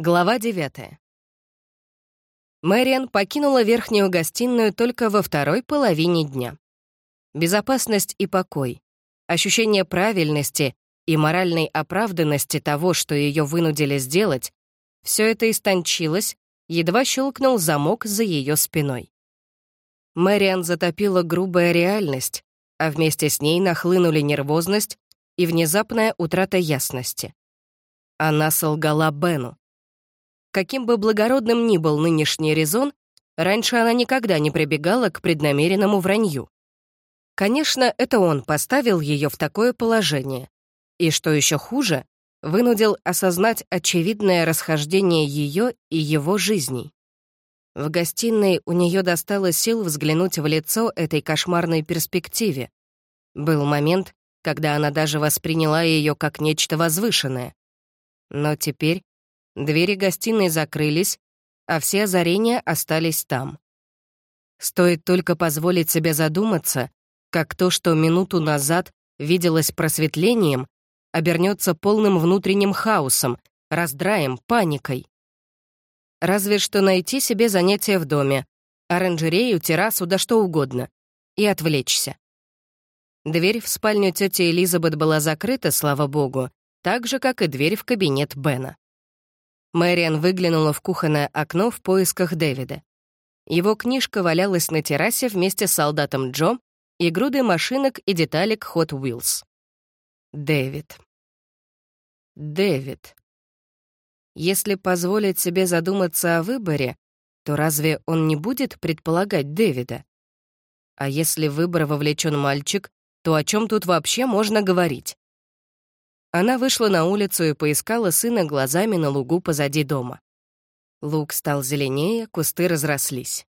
Глава 9. Мэриан покинула верхнюю гостиную только во второй половине дня. Безопасность и покой, ощущение правильности и моральной оправданности того, что ее вынудили сделать, все это истончилось, едва щелкнул замок за ее спиной. Мэриан затопила грубая реальность, а вместе с ней нахлынули нервозность и внезапная утрата ясности. Она солгала Бену. Каким бы благородным ни был нынешний резон, раньше она никогда не прибегала к преднамеренному вранью. Конечно, это он поставил ее в такое положение. И, что еще хуже, вынудил осознать очевидное расхождение ее и его жизней. В гостиной у нее достало сил взглянуть в лицо этой кошмарной перспективе. Был момент, когда она даже восприняла ее как нечто возвышенное. Но теперь двери гостиной закрылись, а все озарения остались там. Стоит только позволить себе задуматься, как то, что минуту назад виделось просветлением, обернется полным внутренним хаосом, раздраем, паникой. Разве что найти себе занятие в доме, оранжерею, террасу, да что угодно, и отвлечься. Дверь в спальню тети Элизабет была закрыта, слава богу, так же, как и дверь в кабинет Бена. Мэриан выглянула в кухонное окно в поисках Дэвида. Его книжка валялась на террасе вместе с солдатом Джо и грудой машинок и деталек Hot Wheels. Дэвид. Дэвид. Если позволить себе задуматься о выборе, то разве он не будет предполагать Дэвида? А если в выбор вовлечен мальчик, то о чем тут вообще можно говорить? Она вышла на улицу и поискала сына глазами на лугу позади дома. Луг стал зеленее, кусты разрослись.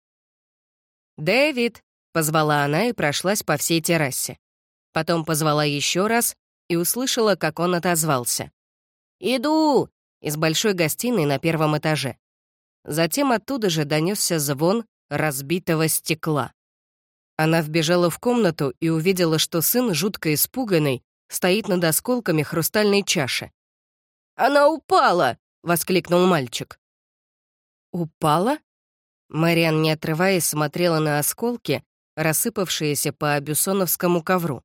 «Дэвид!» — позвала она и прошлась по всей террасе. Потом позвала еще раз и услышала, как он отозвался. «Иду!» — из большой гостиной на первом этаже. Затем оттуда же донесся звон разбитого стекла. Она вбежала в комнату и увидела, что сын, жутко испуганный, стоит над осколками хрустальной чаши. «Она упала!» — воскликнул мальчик. «Упала?» Мэриан, не отрываясь, смотрела на осколки, рассыпавшиеся по бюссоновскому ковру.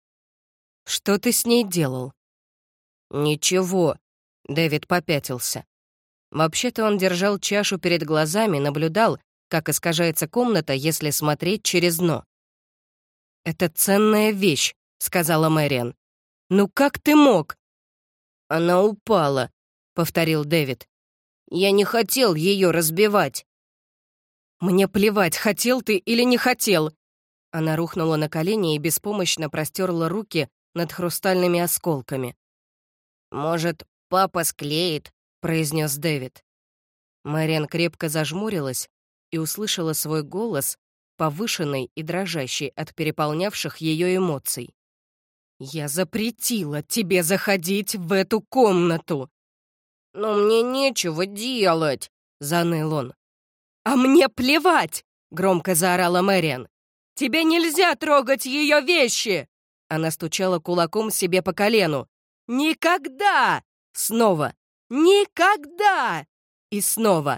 «Что ты с ней делал?» «Ничего», — Дэвид попятился. Вообще-то он держал чашу перед глазами, наблюдал, как искажается комната, если смотреть через дно. «Это ценная вещь», — сказала Мэриан. «Ну как ты мог?» «Она упала», — повторил Дэвид. «Я не хотел ее разбивать». «Мне плевать, хотел ты или не хотел». Она рухнула на колени и беспомощно простерла руки над хрустальными осколками. «Может, папа склеит», — произнес Дэвид. Мэриан крепко зажмурилась и услышала свой голос, повышенный и дрожащий от переполнявших ее эмоций. «Я запретила тебе заходить в эту комнату!» «Но мне нечего делать!» — заныл он. «А мне плевать!» — громко заорала Мэриан. «Тебе нельзя трогать ее вещи!» Она стучала кулаком себе по колену. «Никогда!» Снова. «Никогда!» И снова.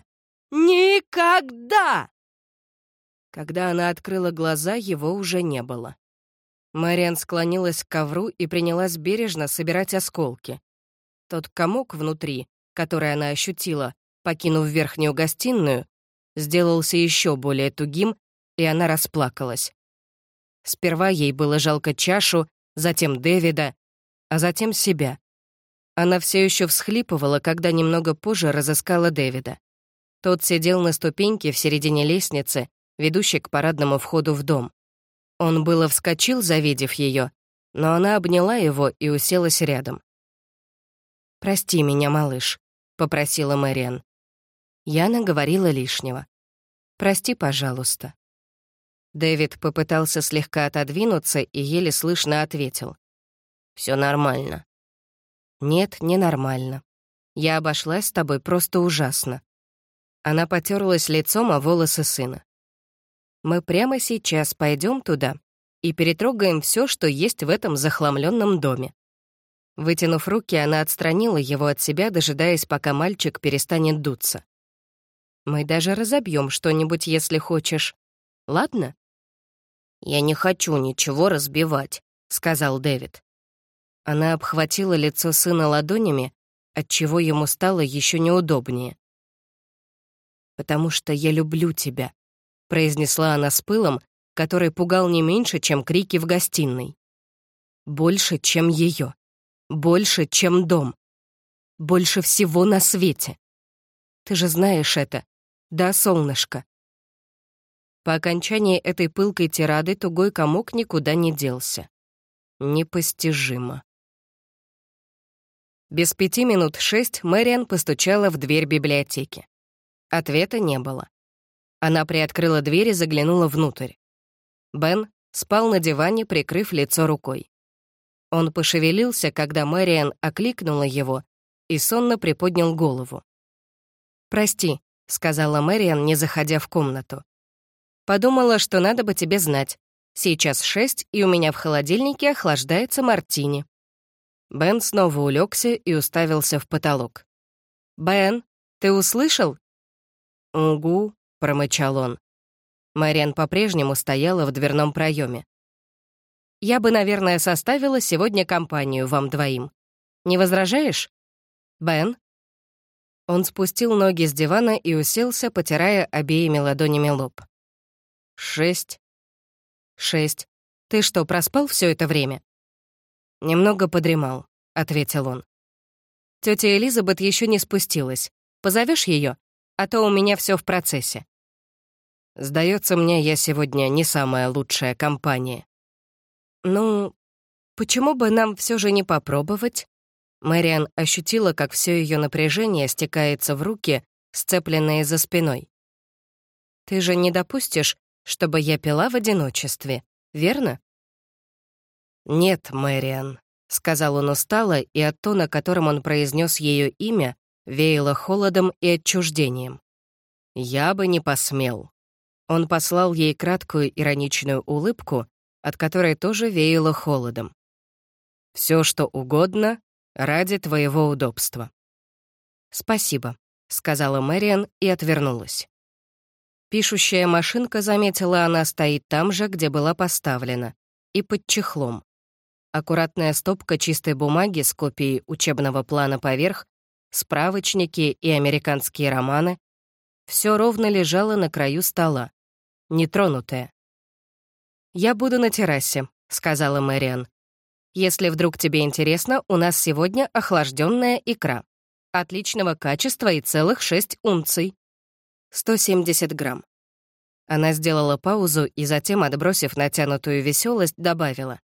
«Никогда!» Когда она открыла глаза, его уже не было. Мэриан склонилась к ковру и принялась бережно собирать осколки. Тот комок внутри, который она ощутила, покинув верхнюю гостиную, сделался еще более тугим, и она расплакалась. Сперва ей было жалко чашу, затем Дэвида, а затем себя. Она все еще всхлипывала, когда немного позже разыскала Дэвида. Тот сидел на ступеньке в середине лестницы, ведущей к парадному входу в дом. Он было вскочил, завидев ее, но она обняла его и уселась рядом. «Прости меня, малыш», — попросила Мэриан. Я наговорила лишнего. «Прости, пожалуйста». Дэвид попытался слегка отодвинуться и еле слышно ответил. «Все нормально». «Нет, не нормально. Я обошлась с тобой просто ужасно». Она потерлась лицом о волосы сына. «Мы прямо сейчас пойдем туда и перетрогаем все, что есть в этом захламленном доме». Вытянув руки, она отстранила его от себя, дожидаясь, пока мальчик перестанет дуться. «Мы даже разобьем что-нибудь, если хочешь. Ладно?» «Я не хочу ничего разбивать», — сказал Дэвид. Она обхватила лицо сына ладонями, отчего ему стало еще неудобнее. «Потому что я люблю тебя», — произнесла она с пылом, который пугал не меньше, чем крики в гостиной. «Больше, чем ее. Больше, чем дом. Больше всего на свете. Ты же знаешь это, да, солнышко?» По окончании этой пылкой тирады тугой комок никуда не делся. Непостижимо. Без 6:05 Мэриан постучала в дверь библиотеки. Ответа не было. Она приоткрыла дверь и заглянула внутрь. Бен спал на диване, прикрыв лицо рукой. Он пошевелился, когда Мэриан окликнула его, и сонно приподнял голову. «Прости», — сказала Мэриан, не заходя в комнату. «Подумала, что надо бы тебе знать. Сейчас 6, и у меня в холодильнике охлаждается мартини». Бен снова улегся и уставился в потолок. «Бен, ты услышал?» «Угу», — промычал он. Мэриан по-прежнему стояла в дверном проеме. «Я бы, наверное, составила сегодня компанию вам двоим. Не возражаешь? Бен?» Он спустил ноги с дивана и уселся, потирая обеими ладонями лоб. 6. 6. Ты что, проспал все это время? «Немного подремал», — ответил он. «Тетя Элизабет еще не спустилась. Позовешь ее? А то у меня все в процессе». «Сдается мне, я сегодня не самая лучшая компания». «Ну, почему бы нам все же не попробовать?» Мэриан ощутила, как все ее напряжение стекается в руки, сцепленные за спиной. «Ты же не допустишь, чтобы я пила в одиночестве, верно?» «Нет, Мэриан», — сказал он устало, и от тона, которым он произнес ее имя, веяло холодом и отчуждением. «Я бы не посмел». Он послал ей краткую ироничную улыбку, от которой тоже веяло холодом. «Все, что угодно, ради твоего удобства». «Спасибо», — сказала Мэриан и отвернулась. Пишущая машинка, заметила она, стоит там же, где была поставлена, и под чехлом. Аккуратная стопка чистой бумаги с копией учебного плана поверх, справочники и американские романы — все ровно лежало на краю стола, нетронутое. «Я буду на террасе», — сказала Мэриан. «Если вдруг тебе интересно, у нас сегодня охлажденная икра. Отличного качества и целых 6 унций. 170 грамм». Она сделала паузу и затем, отбросив натянутую веселость, добавила.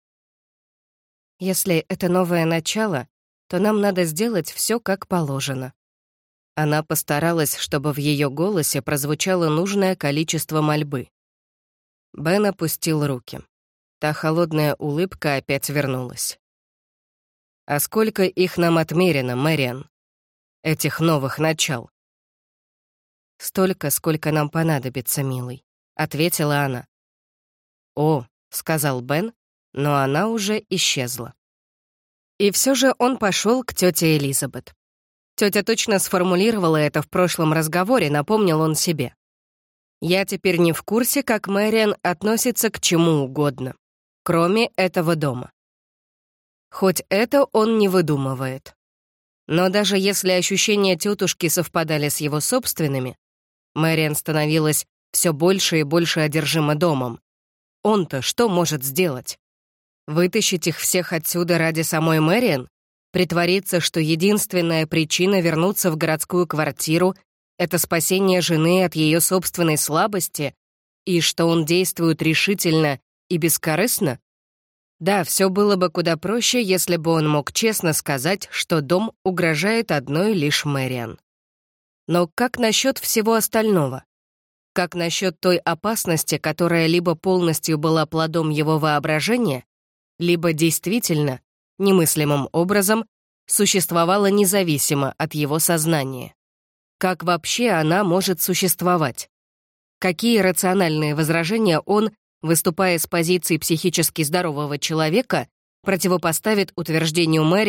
«Если это новое начало, то нам надо сделать все как положено». Она постаралась, чтобы в ее голосе прозвучало нужное количество мольбы. Бен опустил руки. Та холодная улыбка опять вернулась. «А сколько их нам отмерено, Мэриан? Этих новых начал?» «Столько, сколько нам понадобится, милый», — ответила она. «О», — сказал Бен, но она уже исчезла. И все же он пошел к тете Элизабет. Тетя точно сформулировала это в прошлом разговоре, напомнил он себе. «Я теперь не в курсе, как Мэриан относится к чему угодно, кроме этого дома». Хоть это он не выдумывает. Но даже если ощущения тетушки совпадали с его собственными, Мэриан становилась все больше и больше одержима домом. Он-то что может сделать? Вытащить их всех отсюда ради самой Мэриан? Притвориться, что единственная причина вернуться в городскую квартиру — это спасение жены от ее собственной слабости, и что он действует решительно и бескорыстно? Да, все было бы куда проще, если бы он мог честно сказать, что дом угрожает одной лишь Мэриан. Но как насчет всего остального? Как насчет той опасности, которая либо полностью была плодом его воображения, либо действительно, немыслимым образом, существовала независимо от его сознания? Как вообще она может существовать? Какие рациональные возражения он, выступая с позиции психически здорового человека, противопоставит утверждению Мэриан,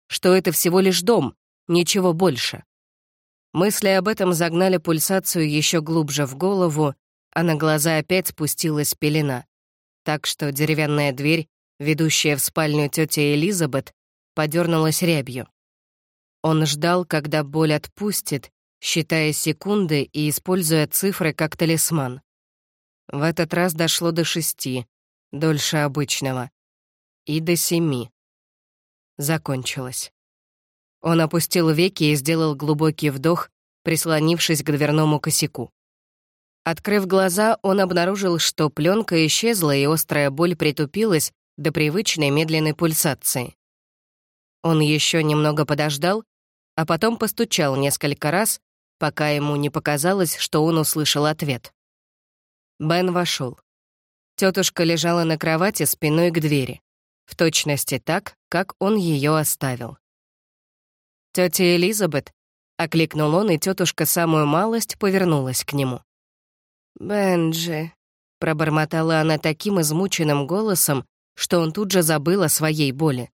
что это всего лишь дом, ничего больше. Мысли об этом загнали пульсацию еще глубже в голову, а на глаза опять спустилась пелена. Так что деревянная дверь, ведущая в спальню тети Элизабет, подернулась рябью. Он ждал, когда боль отпустит, считая секунды и используя цифры как талисман. В этот раз дошло до 6, дольше обычного, и до 7. Закончилось. Он опустил веки и сделал глубокий вдох, прислонившись к дверному косяку. Открыв глаза, он обнаружил, что пленка исчезла и острая боль притупилась до привычной медленной пульсации. Он еще немного подождал, а потом постучал несколько раз, пока ему не показалось, что он услышал ответ. Бен вошел. Тетушка лежала на кровати спиной к двери, в точности так, как он ее оставил. «Тетя Элизабет», — окликнул он, и тетушка самую малость повернулась к нему. «Бенджи», — пробормотала она таким измученным голосом, что он тут же забыл о своей боли.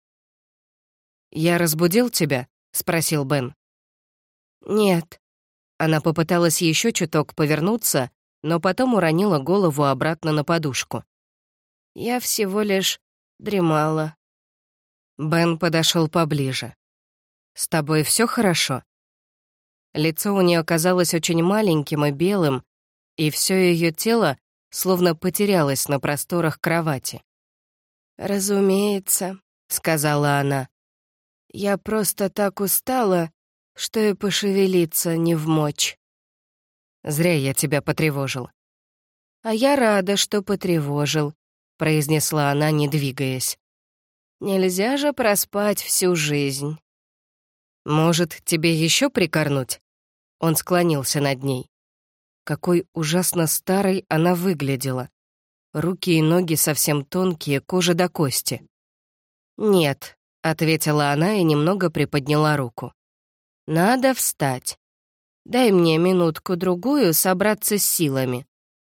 «Я разбудил тебя?» — спросил Бен. «Нет». Она попыталась еще чуток повернуться, но потом уронила голову обратно на подушку. «Я всего лишь дремала». Бен подошел поближе. «С тобой все хорошо?» Лицо у нее казалось очень маленьким и белым, и все ее тело словно потерялось на просторах кровати. «Разумеется», — сказала она. «Я просто так устала, что и пошевелиться не вмочь». «Зря я тебя потревожил». «А я рада, что потревожил», — произнесла она, не двигаясь. «Нельзя же проспать всю жизнь». «Может, тебе еще прикорнуть?» Он склонился над ней. Какой ужасно старой она выглядела. Руки и ноги совсем тонкие, кожа до кости. «Нет», — ответила она и немного приподняла руку. «Надо встать. Дай мне минутку-другую собраться с силами».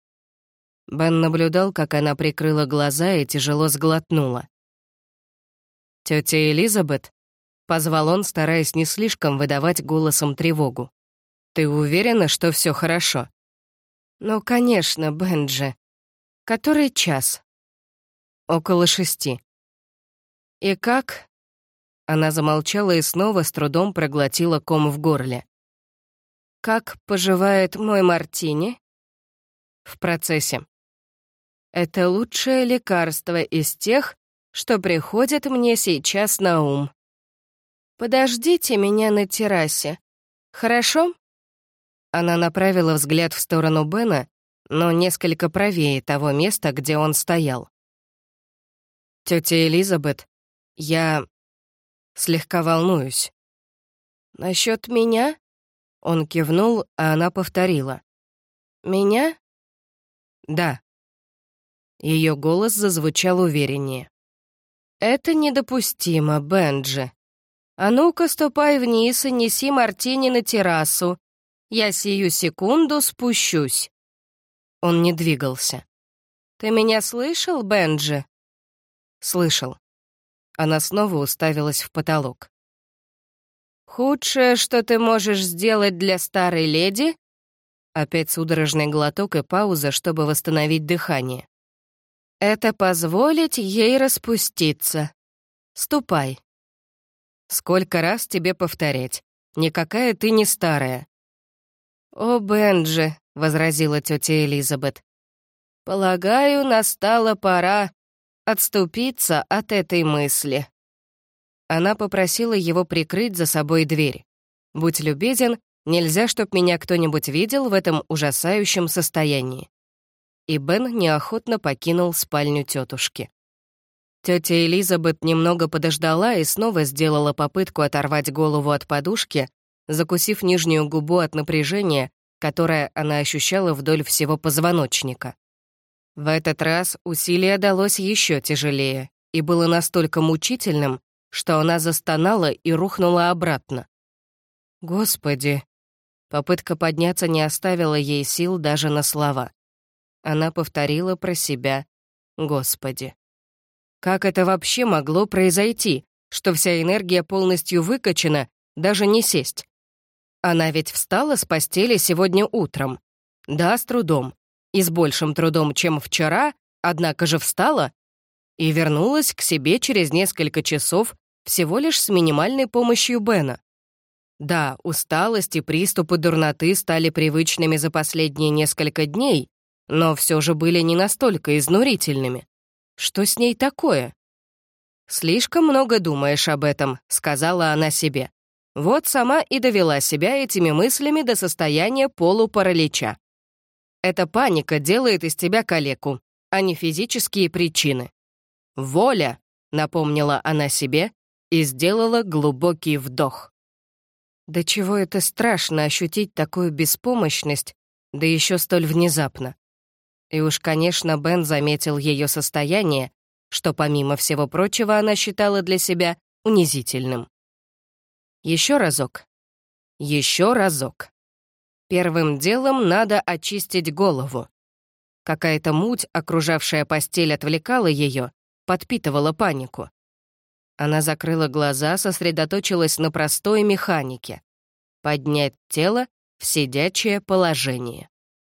Бен наблюдал, как она прикрыла глаза и тяжело сглотнула. «Тетя Элизабет?» — позвал он, стараясь не слишком выдавать голосом тревогу. «Ты уверена, что все хорошо?» «Ну, конечно, Бенджи. Который час?» «Около 6. «И как?» Она замолчала и снова с трудом проглотила ком в горле. «Как поживает мой мартини?» «В процессе». «Это лучшее лекарство из тех, что приходят мне сейчас на ум. Подождите меня на террасе, хорошо?» Она направила взгляд в сторону Бена, но несколько правее того места, где он стоял. «Тетя Элизабет, я слегка волнуюсь». «Насчет меня?» Он кивнул, а она повторила. «Меня?» «Да». Ее голос зазвучал увереннее. «Это недопустимо, Бенджи. А ну-ка, ступай вниз и неси мартини на террасу. Я сию секунду спущусь». Он не двигался. «Ты меня слышал, Бенджи?» «Слышал». Она снова уставилась в потолок. «Худшее, что ты можешь сделать для старой леди?» Опять судорожный глоток и пауза, чтобы восстановить дыхание. «Это позволить ей распуститься. Ступай». «Сколько раз тебе повторять? Никакая ты не старая». «О, Бенджи», — возразила тетя Элизабет, «полагаю, настала пора отступиться от этой мысли». Она попросила его прикрыть за собой дверь. «Будь любезен, нельзя, чтоб меня кто-нибудь видел в этом ужасающем состоянии». И Бен неохотно покинул спальню тетушки. Тетя Элизабет немного подождала и снова сделала попытку оторвать голову от подушки, закусив нижнюю губу от напряжения, которое она ощущала вдоль всего позвоночника. В этот раз усилие далось еще тяжелее и было настолько мучительным, что она застонала и рухнула обратно. «Господи!» Попытка подняться не оставила ей сил даже на слова. Она повторила про себя «Господи». Как это вообще могло произойти? что вся энергия полностью выкачана, даже не сесть. Она ведь встала с постели сегодня утром. Да, с трудом. И с большим трудом, чем вчера, однако же встала и вернулась к себе через несколько часов всего лишь с минимальной помощью Бена. Да, усталость и приступы дурноты стали привычными за последние несколько дней, но все же были не настолько изнурительными. Что с ней такое? «Слишком много думаешь об этом», — сказала она себе. Вот сама и довела себя этими мыслями до состояния полупаралича. Эта паника делает из тебя калеку, а не физические причины. «Воля», — напомнила она себе и сделала глубокий вдох. До чего это страшно ощутить такую беспомощность, да еще столь внезапно. И уж, конечно, Бен заметил ее состояние, что, помимо всего прочего, она считала для себя унизительным. Еще разок. Еще разок. Первым делом надо очистить голову. Какая-то муть, окружавшая постель, отвлекала ее, подпитывала панику. Она закрыла глаза, сосредоточилась на простой механике. Поднять тело в сидячее положение.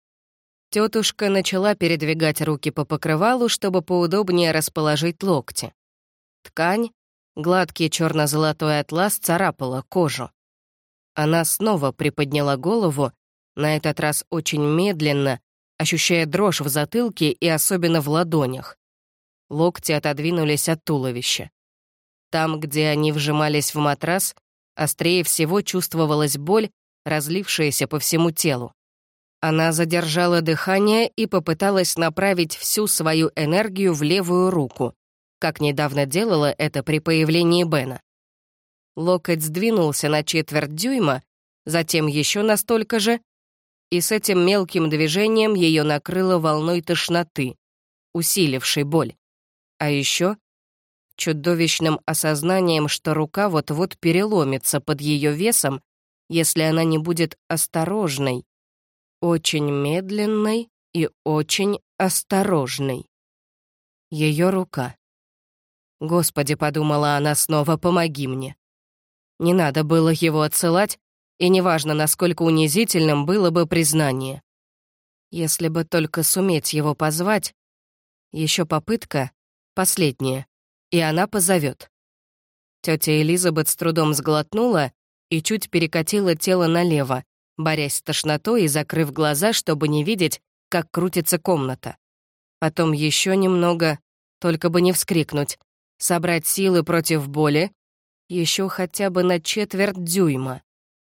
Тетушка начала передвигать руки по покрывалу, чтобы поудобнее расположить локти. Ткань, гладкий черно-золотой атлас, царапала кожу. Она снова приподняла голову, на этот раз очень медленно, ощущая дрожь в затылке и особенно в ладонях. Локти отодвинулись от туловища. Там, где они вжимались в матрас, острее всего чувствовалась боль, разлившаяся по всему телу. Она задержала дыхание и попыталась направить всю свою энергию в левую руку, как недавно делала это при появлении Бена. Локоть сдвинулся на четверть дюйма, затем еще на столько же, и с этим мелким движением ее накрыло волной тошноты, усилившей боль. А еще чудовищным осознанием, что рука вот-вот переломится под ее весом, если она не будет осторожной, очень медленной и очень осторожной. Ее рука. «Господи», — подумала она снова, — «помоги мне». Не надо было его отсылать, и неважно, насколько унизительным было бы признание. Если бы только суметь его позвать, еще попытка, последняя, и она позовет. Тетя Элизабет с трудом сглотнула и чуть перекатила тело налево, борясь с тошнотой и закрыв глаза, чтобы не видеть, как крутится комната. Потом еще немного, только бы не вскрикнуть, собрать силы против боли, еще хотя бы на четверть дюйма.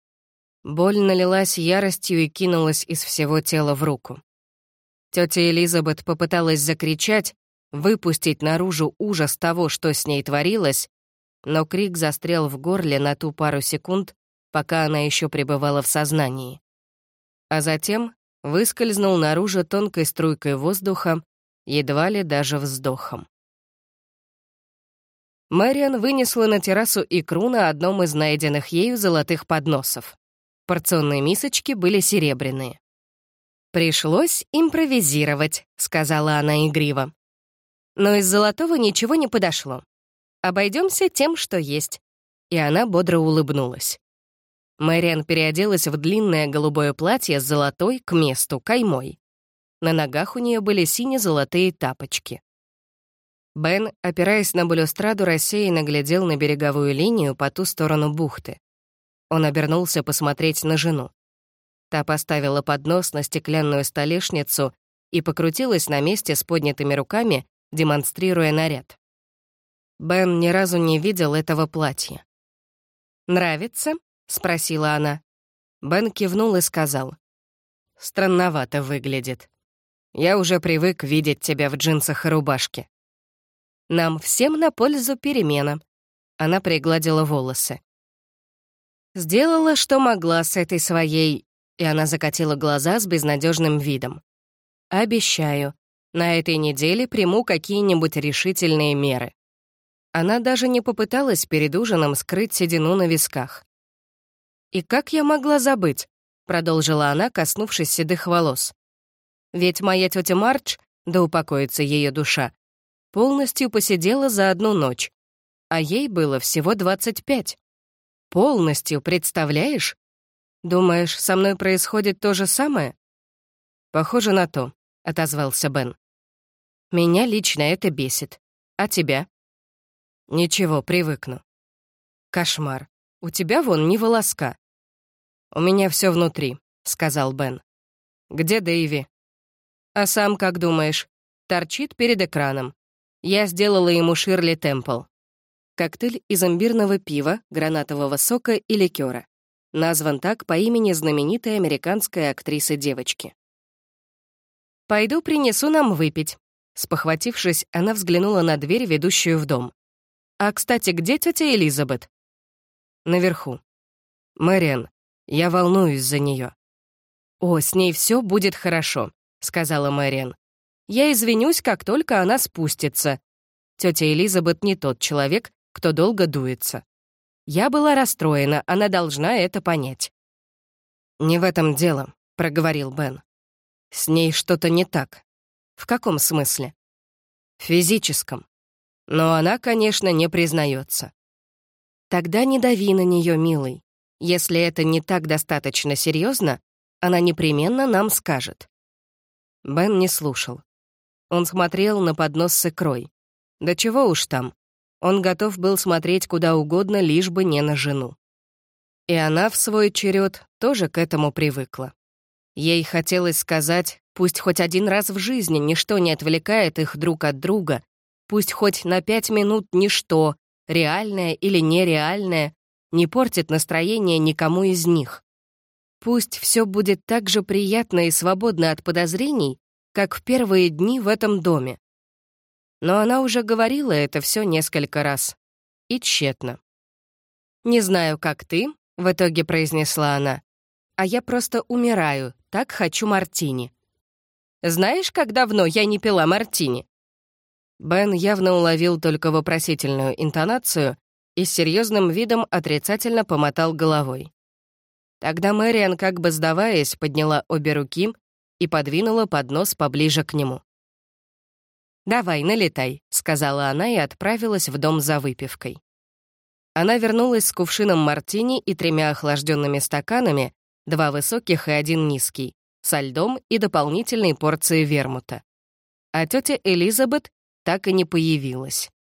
Боль налилась яростью и кинулась из всего тела в руку. Тетя Элизабет попыталась закричать, выпустить наружу ужас того, что с ней творилось, но крик застрял в горле на ту пару секунд, пока она еще пребывала в сознании. А затем выскользнул наружу тонкой струйкой воздуха, едва ли даже вздохом. Мэриан вынесла на террасу икру на одном из найденных ею золотых подносов. Порционные мисочки были серебряные. «Пришлось импровизировать», — сказала она игриво. «Но из золотого ничего не подошло. Обойдемся тем, что есть». И она бодро улыбнулась. Мэриан переоделась в длинное голубое платье с золотой к месту каймой. На ногах у нее были сине-золотые тапочки. Бен, опираясь на балюстраду, рассеянно глядел на береговую линию по ту сторону бухты. Он обернулся посмотреть на жену. Та поставила поднос на стеклянную столешницу и покрутилась на месте с поднятыми руками, демонстрируя наряд. Бен ни разу не видел этого платья. «Нравится?» — спросила она. Бен кивнул и сказал. «Странновато выглядит. Я уже привык видеть тебя в джинсах и рубашке». «Нам всем на пользу перемена». Она пригладила волосы. «Сделала, что могла с этой своей...» И она закатила глаза с безнадежным видом. «Обещаю, на этой неделе приму какие-нибудь решительные меры». Она даже не попыталась перед ужином скрыть седину на висках. «И как я могла забыть?» — продолжила она, коснувшись седых волос. «Ведь моя тетя Мардж, да упокоится ее душа, полностью посидела за одну ночь. а ей было всего 25. Полностью, представляешь? Думаешь, со мной происходит то же самое? Похоже на то, — отозвался Бен. Меня лично это бесит. А тебя? Ничего, привыкну. Кошмар. У тебя вон ни волоска. У меня все внутри, — сказал Бен. Где Дэйви? А сам как думаешь? Торчит перед экраном. Я сделала ему Ширли Темпл. Коктейль из имбирного пива, гранатового сока и ликера. Назван так по имени знаменитой американской актрисы-девочки. «Пойду принесу нам выпить». Спохватившись, она взглянула на дверь, ведущую в дом. «А, кстати, где тетя Элизабет?» «Наверху». «Мэриан, я волнуюсь за нее». «О, с ней все будет хорошо», — сказала Мэриан. «Я извинюсь, как только она спустится. Тетя Элизабет не тот человек, кто долго дуется. Я была расстроена, она должна это понять». «Не в этом дело», — проговорил Бен. «С ней что-то не так». «В каком смысле?» «В физическом. Но она, конечно, не признается». «Тогда не дави на нее, милый. Если это не так достаточно серьезно, она непременно нам скажет». Бен не слушал. Он смотрел на поднос с икрой. Да чего уж там. Он готов был смотреть куда угодно, лишь бы не на жену. И она, в свой черед, тоже к этому привыкла. Ей хотелось сказать, пусть хоть один раз в жизни ничто не отвлекает их друг от друга, пусть хоть на 5 минут ничто, реальное или нереальное, не портит настроение никому из них. Пусть все будет так же приятно и свободно от подозрений, как в первые дни в этом доме. Но она уже говорила это все несколько раз. И тщетно. «Не знаю, как ты», — в итоге произнесла она, «а я просто умираю, так хочу мартини». «Знаешь, как давно я не пила мартини?» Бен явно уловил только вопросительную интонацию и с серьезным видом отрицательно помотал головой. Тогда Мэриан, как бы сдаваясь, подняла обе руки и подвинула поднос поближе к нему. «Давай, налетай», — сказала она и отправилась в дом за выпивкой. Она вернулась с кувшином мартини и 3 охлажденными стаканами, 2 высоких и 1 низкий, со льдом и дополнительной порцией вермута. А тетя Элизабет так и не появилась.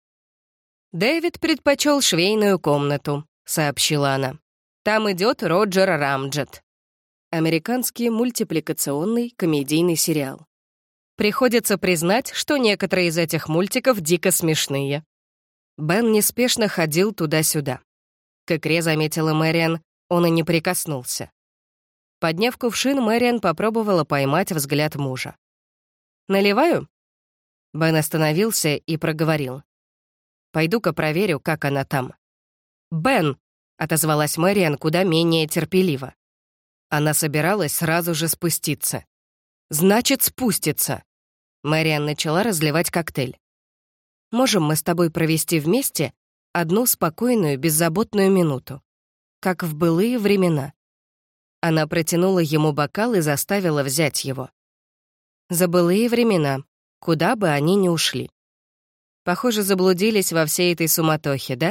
«Дэвид предпочел швейную комнату», — сообщила она. «Там идет Роджер Рамджет». Американский мультипликационный комедийный сериал. Приходится признать, что некоторые из этих мультиков дико смешные. Бен неспешно ходил туда-сюда. К икре, заметила Мэриан, он и не прикоснулся. Подняв кувшин, Мэриан попробовала поймать взгляд мужа. «Наливаю?» Бен остановился и проговорил. «Пойду-ка проверю, как она там». «Бен!» — отозвалась Мэриан куда менее терпеливо. Она собиралась сразу же спуститься. «Значит, спустится!» Мэриан начала разливать коктейль. «Можем мы с тобой провести вместе одну спокойную, беззаботную минуту, как в былые времена?» Она протянула ему бокал и заставила взять его. За былые времена, куда бы они ни ушли. Похоже, заблудились во всей этой суматохе, да?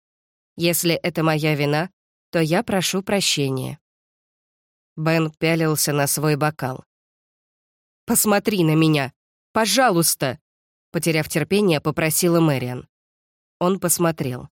Если это моя вина, то я прошу прощения. Бен пялился на свой бокал. «Посмотри на меня! Пожалуйста!» Потеряв терпение, попросила Мэриан. Он посмотрел.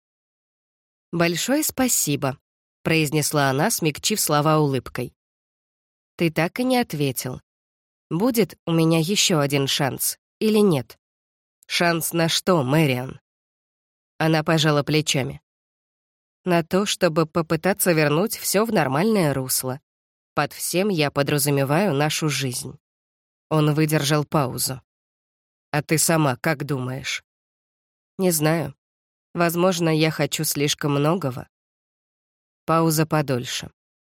«Большое спасибо», — произнесла она, смягчив слова улыбкой. «Ты так и не ответил. Будет у меня еще один шанс или нет?» «Шанс на что, Мэриан?» Она пожала плечами. «На то, чтобы попытаться вернуть все в нормальное русло. Под всем я подразумеваю нашу жизнь». Он выдержал паузу. «А ты сама как думаешь?» «Не знаю. Возможно, я хочу слишком многого». Пауза подольше.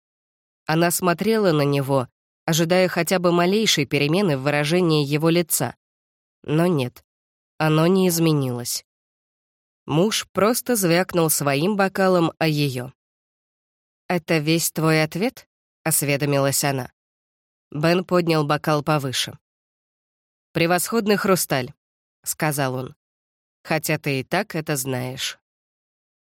Она смотрела на него, ожидая хотя бы малейшей перемены в выражении его лица. Но нет, оно не изменилось. Муж просто звякнул своим бокалом о ее. «Это весь твой ответ?» — осведомилась она. Бен поднял бокал повыше. «Превосходный хрусталь», — сказал он. «Хотя ты и так это знаешь».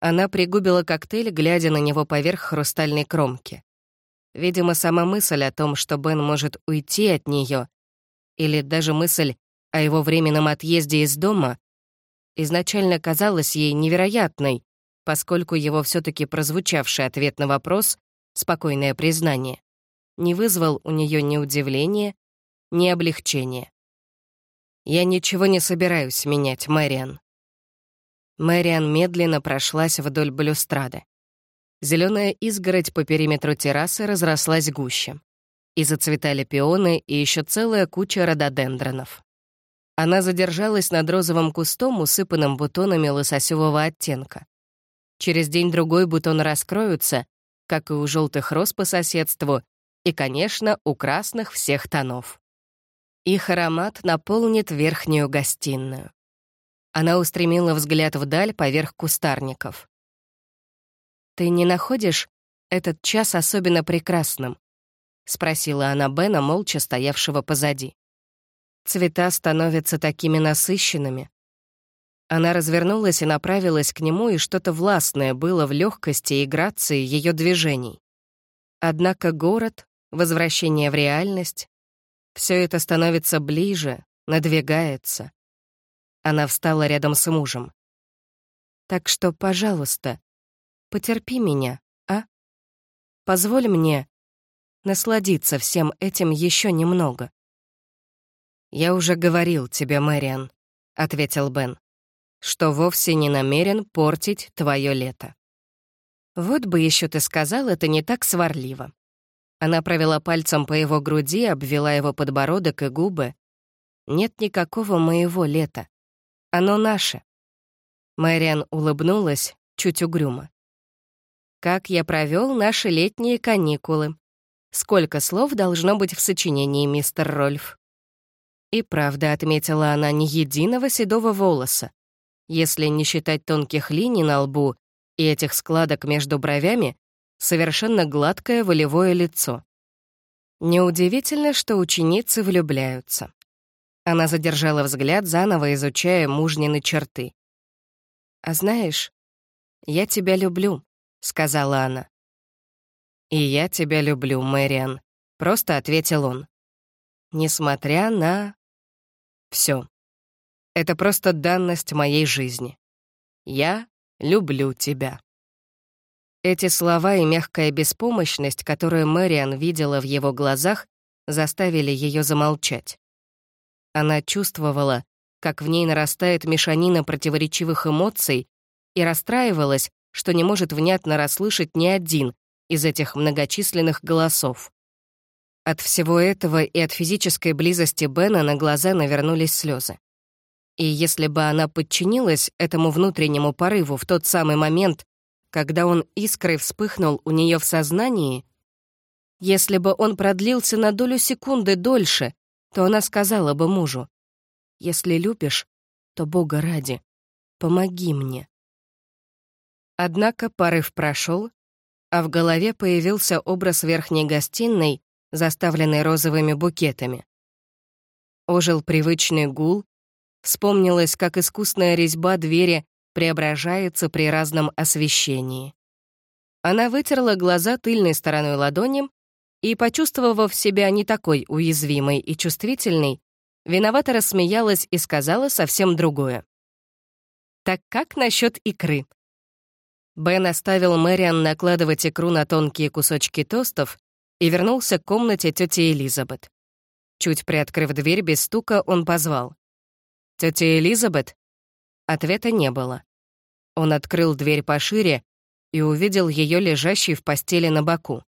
Она пригубила коктейль, глядя на него поверх хрустальной кромки. Видимо, сама мысль о том, что Бен может уйти от нее, или даже мысль о его временном отъезде из дома, изначально казалась ей невероятной, поскольку его все-таки прозвучавший ответ на вопрос, спокойное признание, не вызвал у нее ни удивления, ни облегчения. «Я ничего не собираюсь менять, Мэриан». Мэриан медленно прошлась вдоль балюстрады. Зеленая изгородь по периметру террасы разрослась гуще. И зацветали пионы и еще целая куча рододендронов. Она задержалась над розовым кустом, усыпанным бутонами лососевого оттенка. Через день-другой бутоны раскроются, как и у желтых роз по соседству, и, конечно, у красных всех тонов. Их аромат наполнит верхнюю гостиную. Она устремила взгляд вдаль поверх кустарников. «Ты не находишь этот час особенно прекрасным?» — спросила она Бена, молча стоявшего позади. «Цвета становятся такими насыщенными». Она развернулась и направилась к нему, и что-то властное было в легкости и грации ее движений. Однако город, возвращение в реальность, все это становится ближе, надвигается. Она встала рядом с мужем. «Так что, пожалуйста, потерпи меня, а? Позволь мне насладиться всем этим еще немного». «Я уже говорил тебе, Мэриан», — ответил Бен, «что вовсе не намерен портить твое лето». «Вот бы еще ты сказал это не так сварливо». Она провела пальцем по его груди, обвела его подбородок и губы. «Нет никакого моего лета. Оно наше». Мэриан улыбнулась, чуть угрюмо. «Как я провел наши летние каникулы. Сколько слов должно быть в сочинении, мистер Рольф?» И правда, отметила она, ни единого седого волоса. Если не считать тонких линий на лбу и этих складок между бровями, совершенно гладкое волевое лицо. Неудивительно, что ученицы влюбляются. Она задержала взгляд, заново изучая мужнины черты. «А знаешь, я тебя люблю», — сказала она. «И я тебя люблю, Мэриан», — просто ответил он. «Несмотря на... все. Это просто данность моей жизни. Я люблю тебя». Эти слова и мягкая беспомощность, которую Мэриан видела в его глазах, заставили ее замолчать. Она чувствовала, как в ней нарастает мешанина противоречивых эмоций, и расстраивалась, что не может внятно расслышать ни один из этих многочисленных голосов. От всего этого и от физической близости Бена на глаза навернулись слезы. И если бы она подчинилась этому внутреннему порыву в тот самый момент, когда он искрой вспыхнул у нее в сознании, если бы он продлился на долю секунды дольше, то она сказала бы мужу: «Если любишь, то Бога ради, помоги мне». Однако порыв прошел, а в голове появился образ верхней гостиной, заставленной розовыми букетами. Ожил привычный гул, вспомнилось, как искусная резьба двери преображается при разном освещении. Она вытерла глаза тыльной стороной ладони и, почувствовав себя не такой уязвимой и чувствительной, виновато рассмеялась и сказала совсем другое. «Так как насчет икры?» Бен оставил Мэриан накладывать икру на тонкие кусочки тостов и вернулся к комнате тети Элизабет. Чуть приоткрыв дверь без стука, он позвал: «Тетя Элизабет?» Ответа не было. Он открыл дверь пошире и увидел ее лежащей в постели на боку.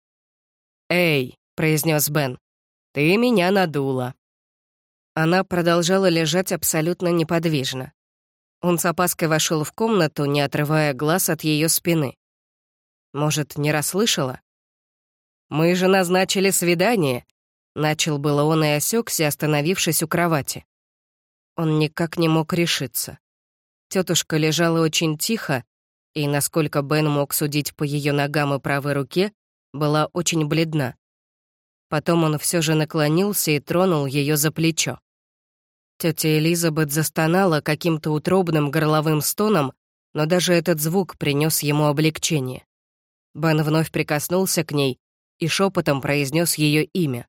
«Эй», — произнес Бен, — «ты меня надула». Она продолжала лежать абсолютно неподвижно. Он с опаской вошел в комнату, не отрывая глаз от ее спины. Может, не расслышала? «Мы же назначили свидание», — начал было он и осекся, остановившись у кровати. Он никак не мог решиться. Тетушка лежала очень тихо, и, насколько Бен мог судить по ее ногам и правой руке, была очень бледна. Потом он все же наклонился и тронул ее за плечо. Тетя Элизабет застонала каким-то утробным горловым стоном, но даже этот звук принес ему облегчение. Бен вновь прикоснулся к ней и шепотом произнес ее имя.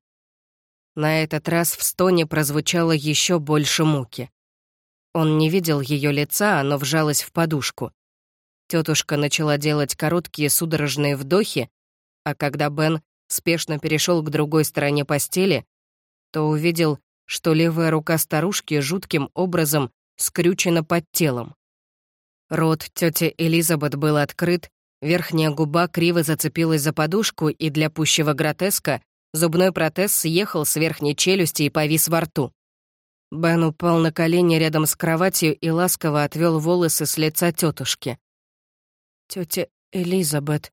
На этот раз в стоне прозвучало еще больше муки. Он не видел ее лица, оно вжалось в подушку. Тетушка начала делать короткие судорожные вдохи, а когда Бен спешно перешел к другой стороне постели, то увидел, что левая рука старушки жутким образом скрючена под телом. Рот тети Элизабет был открыт, верхняя губа криво зацепилась за подушку, и для пущего гротеска зубной протез съехал с верхней челюсти и повис во рту. Бен упал на колени рядом с кроватью и ласково отвел волосы с лица тетушки. «Тетя Элизабет».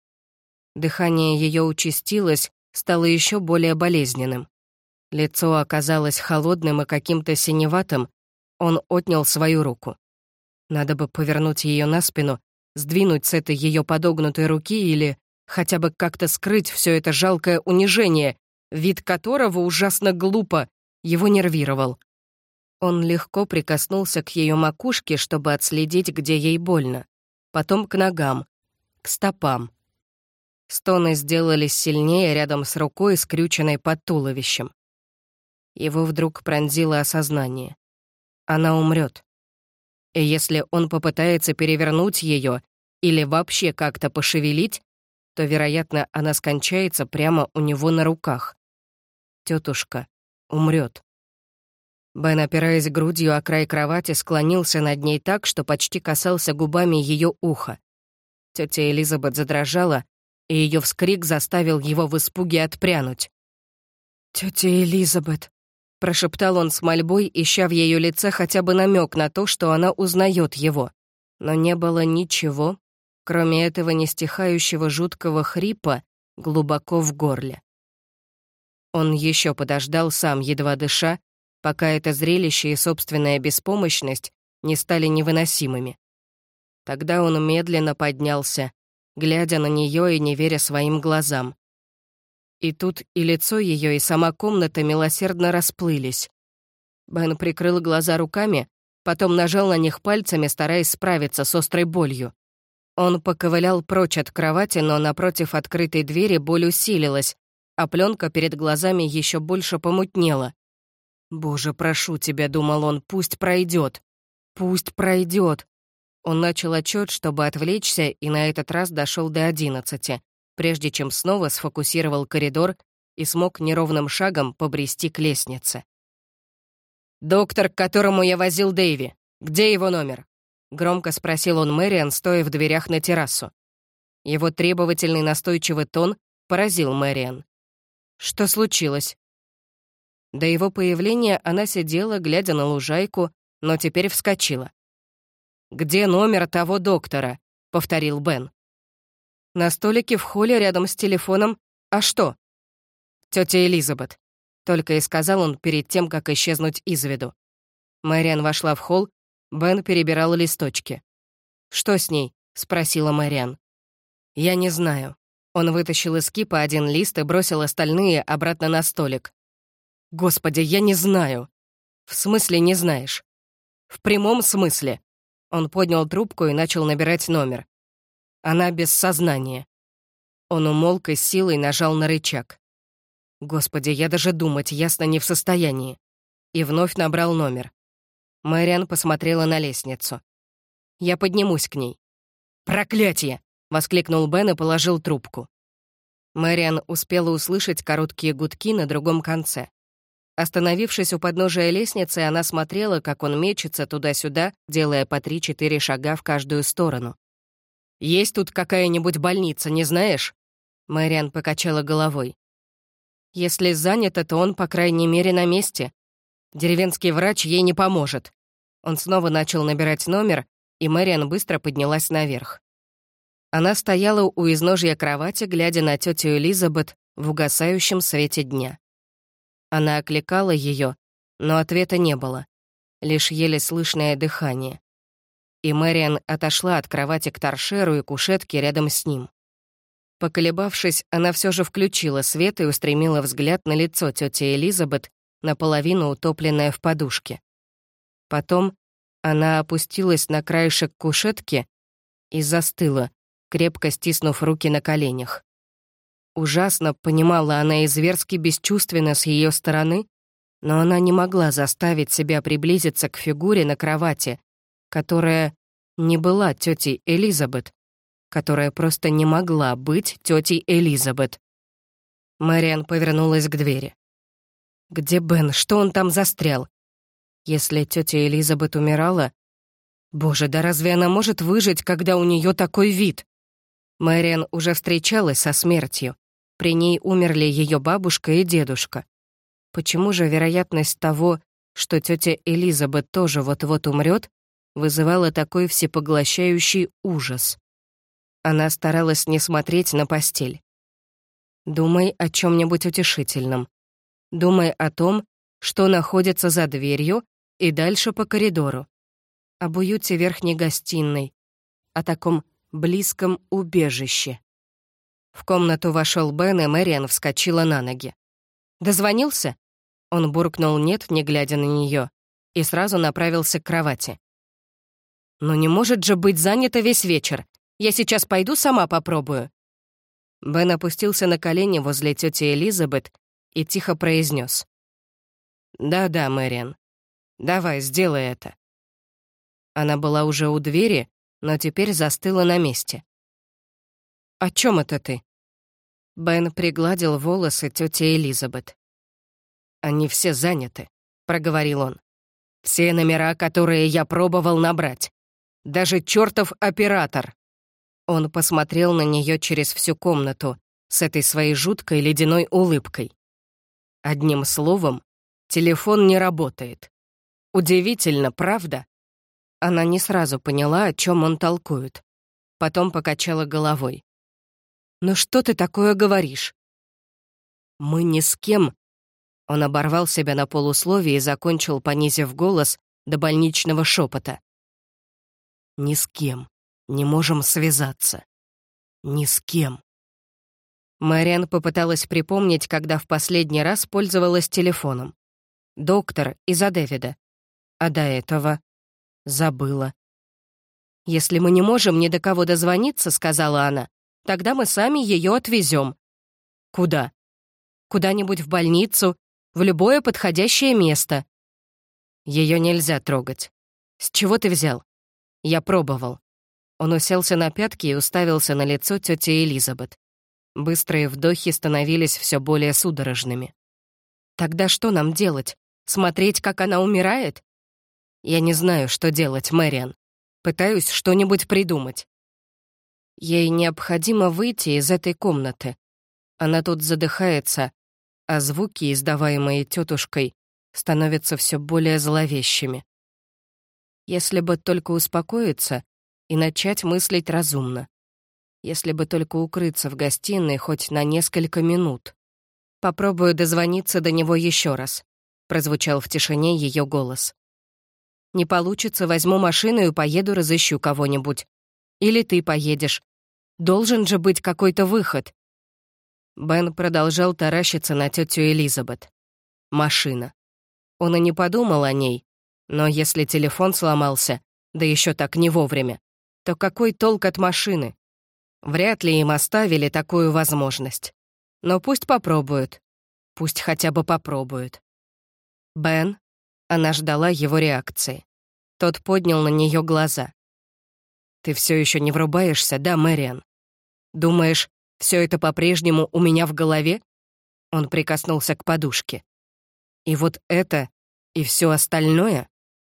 Дыхание ее участилось, стало еще более болезненным. Лицо оказалось холодным и каким-то синеватым. Он отнял свою руку. Надо бы повернуть ее на спину, сдвинуть с этой ее подогнутой руки или хотя бы как-то скрыть все это жалкое унижение, вид которого ужасно глупо, его нервировал. Он легко прикоснулся к ее макушке, чтобы отследить, где ей больно. Потом к ногам, к стопам. Стоны сделались сильнее рядом с рукой, скрюченной под туловищем. Его вдруг пронзило осознание. Она умрет. И если он попытается перевернуть ее или вообще как-то пошевелить, то, вероятно, она скончается прямо у него на руках. Тетушка умрет. Бен, опираясь грудью о край кровати, склонился над ней так, что почти касался губами ее уха. Тетя Элизабет задрожала, и ее вскрик заставил его в испуге отпрянуть. «Тетя Элизабет», — прошептал он с мольбой, ища в ее лице хотя бы намек на то, что она узнает его. Но не было ничего, кроме этого нестихающего жуткого хрипа глубоко в горле. Он еще подождал сам, едва дыша, пока это зрелище и собственная беспомощность не стали невыносимыми. Тогда он медленно поднялся, глядя на нее и не веря своим глазам. И тут и лицо ее, и сама комната милосердно расплылись. Бен прикрыл глаза руками, потом нажал на них пальцами, стараясь справиться с острой болью. Он поковылял прочь от кровати, но напротив открытой двери боль усилилась, а пленка перед глазами еще больше помутнела. «Боже, прошу тебя», — думал он, — «пусть пройдет. Пусть пройдет». Он начал отчет, чтобы отвлечься, и на этот раз дошел до 11, прежде чем снова сфокусировал коридор и смог неровным шагом побрести к лестнице. «Доктор, к которому я возил Дэйви, где его номер?» — громко спросил он Мэриан, стоя в дверях на террасу. Его требовательный настойчивый тон поразил Мэриан. «Что случилось?» До его появления она сидела, глядя на лужайку, но теперь вскочила. «Где номер того доктора?» — повторил Бен. «На столике в холле рядом с телефоном. А что?» «Тетя Элизабет», — только и сказал он перед тем, как исчезнуть из виду. Мэриан вошла в холл, Бен перебирал листочки. «Что с ней?» — спросила Мэриан. «Я не знаю». Он вытащил из кипа один лист и бросил остальные обратно на столик. «Господи, я не знаю». «В смысле не знаешь?» «В прямом смысле». Он поднял трубку и начал набирать номер. Она без сознания. Он умолк и с силой нажал на рычаг. «Господи, я даже думать ясно не в состоянии». И вновь набрал номер. Мэриан посмотрела на лестницу. «Я поднимусь к ней». «Проклятие!» — воскликнул Бен и положил трубку. Мэриан успела услышать короткие гудки на другом конце. Остановившись у подножия лестницы, она смотрела, как он мечется туда-сюда, делая по 3-4 шага в каждую сторону. «Есть тут какая-нибудь больница, не знаешь?» Мэриан покачала головой. «Если занято, то он, по крайней мере, на месте. Деревенский врач ей не поможет». Он снова начал набирать номер, и Мэриан быстро поднялась наверх. Она стояла у изножья кровати, глядя на тетю Элизабет в угасающем свете дня. Она окликала ее, но ответа не было, лишь еле слышное дыхание. И Мэриан отошла от кровати к торшеру и кушетке рядом с ним. Поколебавшись, она все же включила свет и устремила взгляд на лицо тети Элизабет, наполовину утопленное в подушке. Потом Она опустилась на краешек кушетки и застыла, крепко стиснув руки на коленях. Ужасно понимала она и зверски бесчувственно с ее стороны, но она не могла заставить себя приблизиться к фигуре на кровати, которая не была тетей Элизабет, которая просто не могла быть тетей Элизабет. Мэриан повернулась к двери. Где Бен? Что он там застрял? Если тетя Элизабет умирала... Боже, да разве она может выжить, когда у нее такой вид? Мэриан уже встречалась со смертью. При ней умерли ее бабушка и дедушка. Почему же вероятность того, что тетя Элизабет тоже вот-вот умрет, вызывала такой всепоглощающий ужас? Она старалась не смотреть на постель. Думай о чем-нибудь утешительном. Думай о том, что находится за дверью и дальше по коридору. Об уюте верхней гостиной, о таком близком убежище. В комнату вошел Бен, и Мэриан вскочила на ноги. «Дозвонился?» Он буркнул «нет», не глядя на нее, и сразу направился к кровати. «Но не может же быть занято весь вечер. Я сейчас пойду сама попробую». Бен опустился на колени возле тети Элизабет и тихо произнес: «Да-да, Мэриан, давай, сделай это». Она была уже у двери, но теперь застыла на месте. «О чем это ты?» Бен пригладил волосы тети Элизабет. «Они все заняты», — проговорил он. «Все номера, которые я пробовал набрать. Даже чертов оператор». Он посмотрел на нее через всю комнату с этой своей жуткой ледяной улыбкой. Одним словом, телефон не работает. Удивительно, правда? Она не сразу поняла, о чем он толкует. Потом покачала головой. «Ну что ты такое говоришь?» «Мы ни с кем...» Он оборвал себя на полусловие и закончил, понизив голос до больничного шепота. «Ни с кем не можем связаться. Ни с кем». Мэриан попыталась припомнить, когда в последний раз пользовалась телефоном. Доктор из-за Дэвида. А до этого забыла. «Если мы не можем ни до кого дозвониться, — сказала она, — тогда мы сами ее отвезем». «Куда?» «Куда-нибудь в больницу, в любое подходящее место». «Ее нельзя трогать. С чего ты взял?» «Я пробовал». Он уселся на пятки и уставился на лицо тети Элизабет. Быстрые вдохи становились все более судорожными. «Тогда что нам делать? Смотреть, как она умирает?» «Я не знаю, что делать, Мэриан. Пытаюсь что-нибудь придумать». Ей необходимо выйти из этой комнаты. Она тут задыхается, а звуки, издаваемые тетушкой, становятся все более зловещими. Если бы только успокоиться и начать мыслить разумно. Если бы только укрыться в гостиной хоть на несколько минут. «Попробую дозвониться до него еще раз», — прозвучал в тишине ее голос. «Не получится, возьму машину и поеду разыщу кого-нибудь. Или ты поедешь. Должен же быть какой-то выход». Бен продолжал таращиться на тетю Элизабет. Машина. Он и не подумал о ней, но если телефон сломался, да еще так не вовремя, то какой толк от машины? Вряд ли им оставили такую возможность. Но пусть попробуют. Пусть хотя бы попробуют. «Бен?» Она ждала его реакции. Тот поднял на нее глаза. «Ты все еще не врубаешься, да, Мэриан? Думаешь, все это по-прежнему у меня в голове?» Он прикоснулся к подушке. «И вот это, и все остальное?»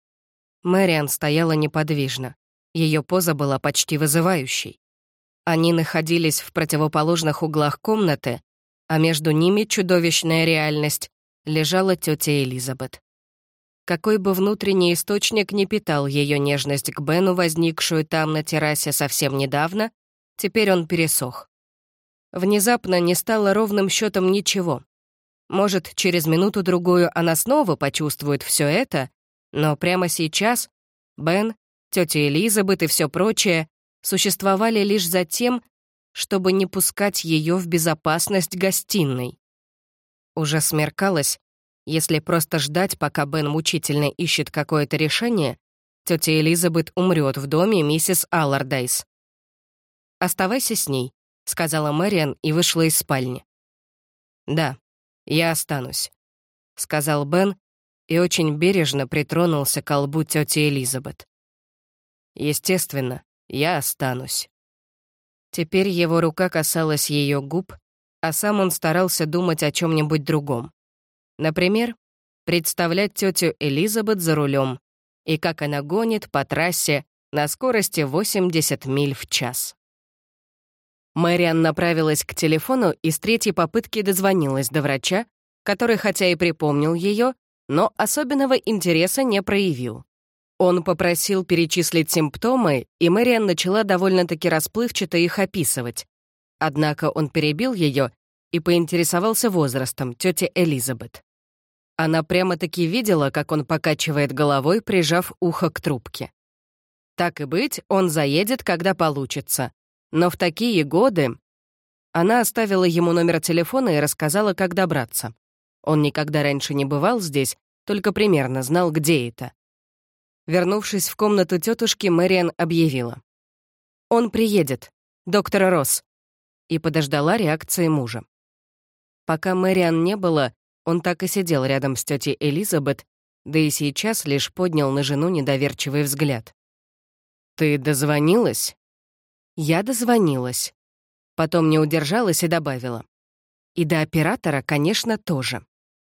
Мэриан стояла неподвижно. Ее поза была почти вызывающей. Они находились в противоположных углах комнаты, а между ними чудовищная реальность лежала тетя Элизабет. Какой бы внутренний источник ни питал ее нежность к Бену, возникшую там на террасе совсем недавно, теперь он пересох. Внезапно не стало ровным счетом ничего. Может, через минуту-другую она снова почувствует все это, но прямо сейчас Бен, тетя Элизабет и все прочее существовали лишь за тем, чтобы не пускать ее в безопасность гостиной. Уже смеркалось. Если просто ждать, пока Бен мучительно ищет какое-то решение, Тетя Элизабет умрет в доме миссис Аллардайс. «Оставайся с ней», — сказала Мэриан и вышла из спальни. «Да, я останусь», — сказал Бен и очень бережно притронулся к колбу тети Элизабет. «Естественно, я останусь». Теперь его рука касалась ее губ, а сам он старался думать о чем-нибудь другом. Например, представлять тетю Элизабет за рулем и как она гонит по трассе на скорости 80 миль в час. Мэриан направилась к телефону и с третьей попытки дозвонилась до врача, который хотя и припомнил ее, но особенного интереса не проявил. Он попросил перечислить симптомы, и Мэриан начала довольно-таки расплывчато их описывать. Однако он перебил ее и поинтересовался возрастом тети Элизабет. Она прямо-таки видела, как он покачивает головой, прижав ухо к трубке. Так и быть, он заедет, когда получится. Но в такие годы... Она оставила ему номер телефона и рассказала, как добраться. Он никогда раньше не бывал здесь, только примерно знал, где это. Вернувшись в комнату тетушки, Мэриан объявила: «Он приедет, доктор Росс», и подождала реакции мужа. Пока Мэриан не было, он так и сидел рядом с тетей Элизабет, да и сейчас лишь поднял на жену недоверчивый взгляд. «Ты дозвонилась?» «Я дозвонилась». Потом не удержалась и добавила: «И до оператора, конечно, тоже».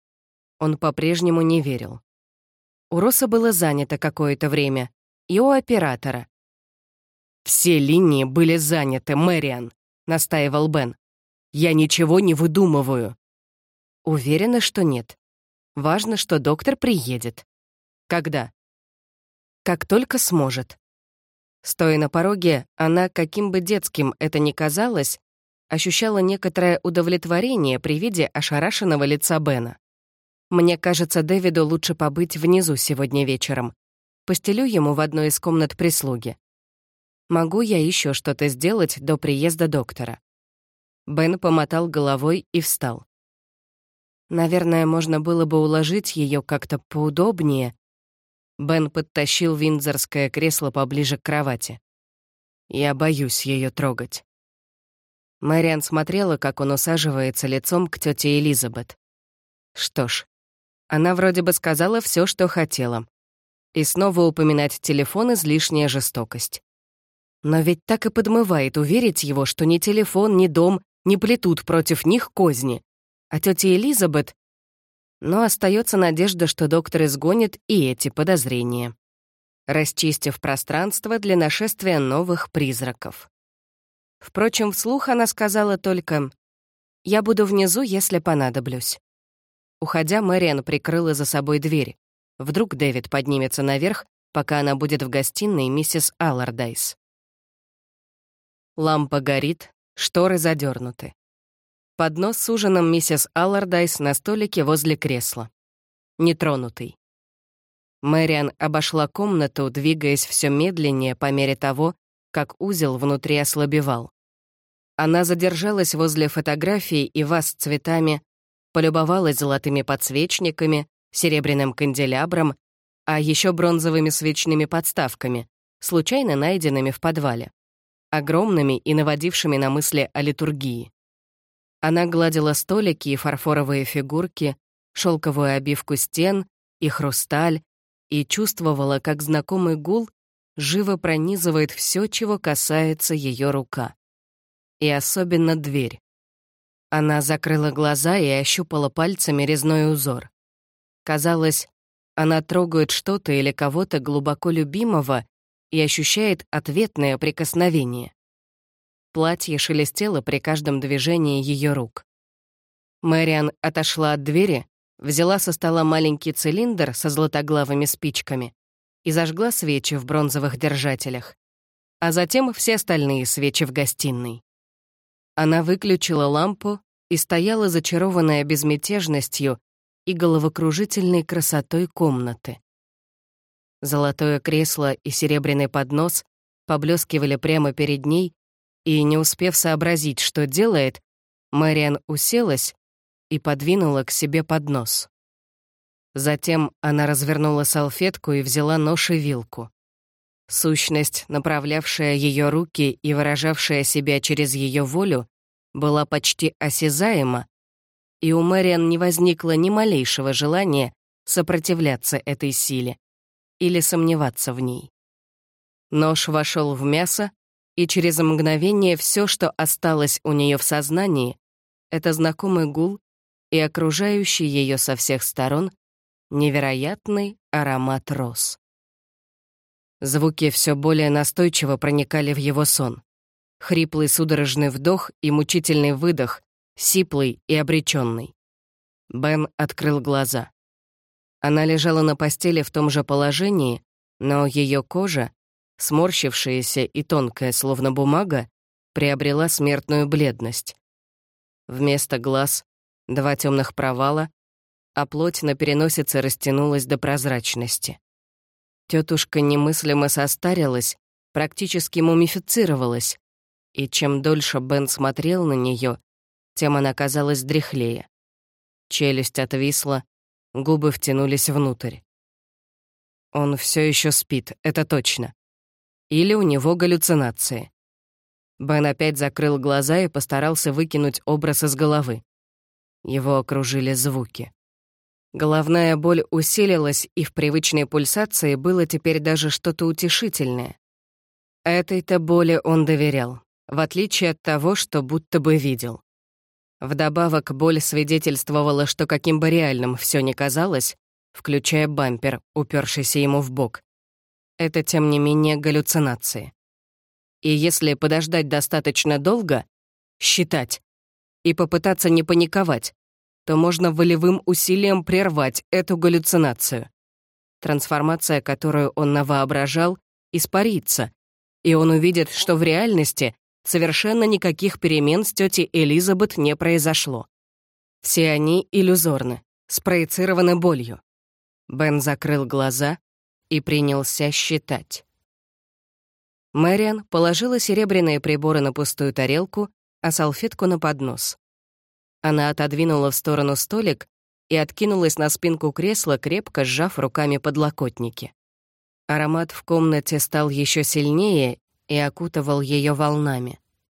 Он по-прежнему не верил. У Росса было занято какое-то время, и у оператора. «Все линии были заняты, Мэриан», — настаивал Бен. «Я ничего не выдумываю». «Уверена, что нет. Важно, что доктор приедет». «Когда?» «Как только сможет». Стоя на пороге, она, каким бы детским это ни казалось, ощущала некоторое удовлетворение при виде ошарашенного лица Бена. «Мне кажется, Дэвиду лучше побыть внизу сегодня вечером. Постелю ему в одной из комнат прислуги. Могу я еще что-то сделать до приезда доктора?» Бен помотал головой и встал. «Наверное, можно было бы уложить ее как-то поудобнее». Бен подтащил виндзорское кресло поближе к кровати. «Я боюсь ее трогать». Мэриан смотрела, как он усаживается лицом к тете Элизабет. Что ж, она вроде бы сказала все, что хотела. И снова упоминать телефон — излишняя жестокость. Но ведь так и подмывает уверить его, что ни телефон, ни дом не плетут против них козни. А тетя Элизабет... Но остается надежда, что доктор изгонит и эти подозрения, расчистив пространство для нашествия новых призраков. Впрочем, вслух она сказала только: «Я буду внизу, если понадоблюсь». Уходя, Мэриан прикрыла за собой дверь. Вдруг Дэвид поднимется наверх, пока она будет в гостиной миссис Аллардайс. Лампа горит, шторы задернуты. Поднос с ужином миссис Аллардайс на столике возле кресла. Нетронутый. Мэриан обошла комнату, двигаясь все медленнее по мере того, как узел внутри ослабевал. Она задержалась возле фотографий и ваз с цветами, полюбовалась золотыми подсвечниками, серебряным канделябром, а еще бронзовыми свечными подставками, случайно найденными в подвале, огромными и наводившими на мысли о литургии. Она гладила столики и фарфоровые фигурки, шелковую обивку стен и хрусталь, и чувствовала, как знакомый гул живо пронизывает все, чего касается ее рука. И особенно дверь. Она закрыла глаза и ощупала пальцами резной узор. Казалось, она трогает что-то или кого-то глубоко любимого и ощущает ответное прикосновение. Платье шелестело при каждом движении ее рук. Мэриан отошла от двери, взяла со стола маленький цилиндр со златоглавыми спичками и зажгла свечи в бронзовых держателях, а затем все остальные свечи в гостиной. Она выключила лампу и стояла зачарованная безмятежностью и головокружительной красотой комнаты. Золотое кресло и серебряный поднос поблескивали прямо перед ней, и, не успев сообразить, что делает, Мэриан уселась и подвинула к себе поднос. Затем она развернула салфетку и взяла нож и вилку. Сущность, направлявшая ее руки и выражавшая себя через ее волю, была почти осязаема, и у Мэриан не возникло ни малейшего желания сопротивляться этой силе или сомневаться в ней. Нож вошел в мясо, и через мгновение все, что осталось у нее в сознании, это знакомый гул и окружающий ее со всех сторон невероятный аромат роз. Звуки все более настойчиво проникали в его сон. Хриплый судорожный вдох и мучительный выдох, сиплый и обреченный. Бен открыл глаза. Она лежала на постели в том же положении, но ее кожа, сморщившаяся и тонкая, словно бумага, приобрела смертную бледность. Вместо глаз — 2 темных провала, а плоть на переносице растянулась до прозрачности. Тетушка немыслимо состарилась, практически мумифицировалась, и чем дольше Бен смотрел на нее, тем она казалась дряхлее. Челюсть отвисла, губы втянулись внутрь. Он все еще спит, это точно. Или у него галлюцинации. Бен опять закрыл глаза и постарался выкинуть образ из головы. Его окружили звуки. Головная боль усилилась, и в привычной пульсации было теперь даже что-то утешительное. Этой-то боли он доверял, в отличие от того, что будто бы видел. Вдобавок, боль свидетельствовала, что каким бы реальным все ни казалось, включая бампер, упершийся ему в бок, это, тем не менее, галлюцинации. И если подождать достаточно долго, считать, и попытаться не паниковать, то можно волевым усилием прервать эту галлюцинацию. Трансформация, которую он навоображал, испарится, и он увидит, что в реальности совершенно никаких перемен с тетей Элизабет не произошло. Все они иллюзорны, спроецированы болью. Бен закрыл глаза и принялся считать. Мэриан положила серебряные приборы на пустую тарелку, а салфетку на поднос. Она отодвинула в сторону столик и откинулась на спинку кресла, крепко сжав руками подлокотники. Аромат в комнате стал еще сильнее и окутывал ее волнами.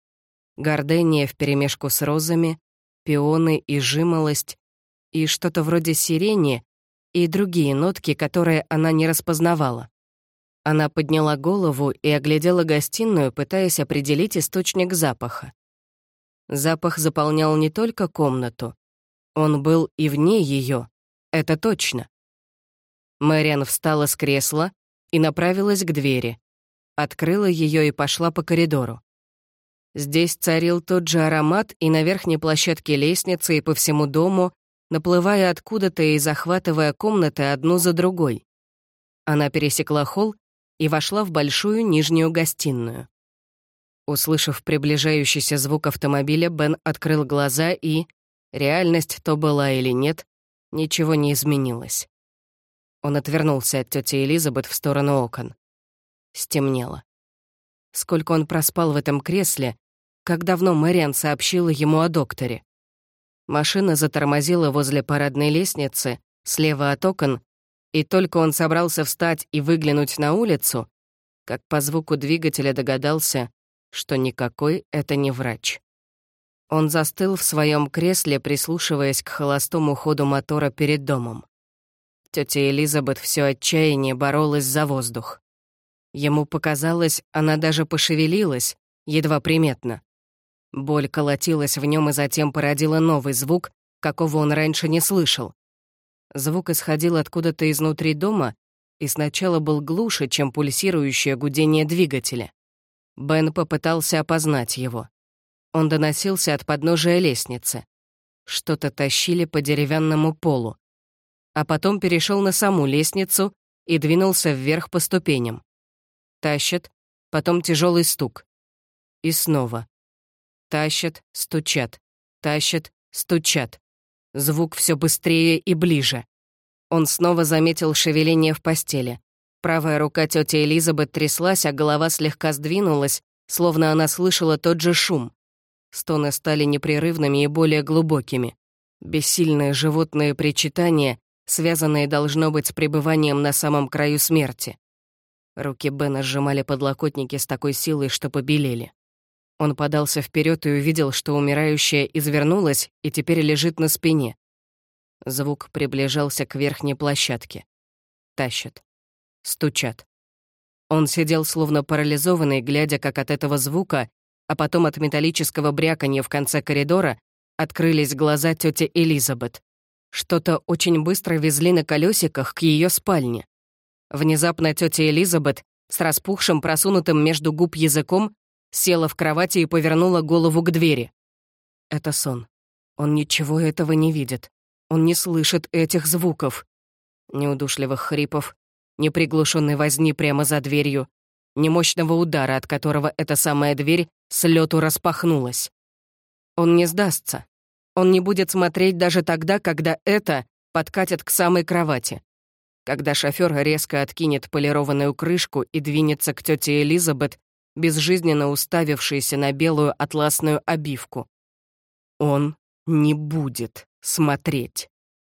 Гардения вперемешку с розами, пионы и жимолость, и что-то вроде сирени, и другие нотки, которые она не распознавала. Она подняла голову и оглядела гостиную, пытаясь определить источник запаха. Запах заполнял не только комнату, он был и вне ее, это точно. Мэриан встала с кресла и направилась к двери, открыла ее и пошла по коридору. Здесь царил тот же аромат и на верхней площадке лестницы, и по всему дому, наплывая откуда-то и захватывая комнаты одну за другой. Она пересекла холл и вошла в большую нижнюю гостиную. Услышав приближающийся звук автомобиля, Бен открыл глаза и, реальность то была или нет, ничего не изменилось. Он отвернулся от тети Элизабет в сторону окон. Стемнело. Сколько он проспал в этом кресле, как давно Мэриан сообщила ему о докторе. Машина затормозила возле парадной лестницы, слева от окон, и только он собрался встать и выглянуть на улицу, как по звуку двигателя догадался, что никакой это не врач. Он застыл в своем кресле, прислушиваясь к холостому ходу мотора перед домом. Тетя Элизабет все отчаяние боролась за воздух. Ему показалось, она даже пошевелилась, едва приметно. Боль колотилась в нем и затем породила новый звук, какого он раньше не слышал. Звук исходил откуда-то изнутри дома и сначала был глуше, чем пульсирующее гудение двигателя. Бен попытался опознать его. Он доносился от подножия лестницы. Что-то тащили по деревянному полу. А потом перешел на саму лестницу и двинулся вверх по ступеням. Тащат, потом тяжелый стук. И снова. Тащат, стучат. Тащат, стучат. Звук все быстрее и ближе. Он снова заметил шевеление в постели. Правая рука тети Элизабет тряслась, а голова слегка сдвинулась, словно она слышала тот же шум. Стоны стали непрерывными и более глубокими. Бессильные животные причитания, связанные, должно быть, с пребыванием на самом краю смерти. Руки Бена сжимали подлокотники с такой силой, что побелели. Он подался вперед и увидел, что умирающая извернулась и теперь лежит на спине. Звук приближался к верхней площадке. Тащат. Стучат. Он сидел словно парализованный, глядя, как от этого звука, а потом от металлического бряканья в конце коридора открылись глаза тети Элизабет. Что-то очень быстро везли на колесиках к ее спальне. Внезапно тетя Элизабет с распухшим, просунутым между губ языком села в кровати и повернула голову к двери. Это сон. Он ничего этого не видит. Он не слышит этих звуков. Ни удушливых хрипов, ни приглушенной возни прямо за дверью, ни мощного удара, от которого эта самая дверь с лету распахнулась. Он не сдастся. Он не будет смотреть даже тогда, когда это подкатит к самой кровати. Когда шофёр резко откинет полированную крышку и двинется к тете Элизабет, безжизненно уставившейся на белую атласную обивку. Он не будет смотреть.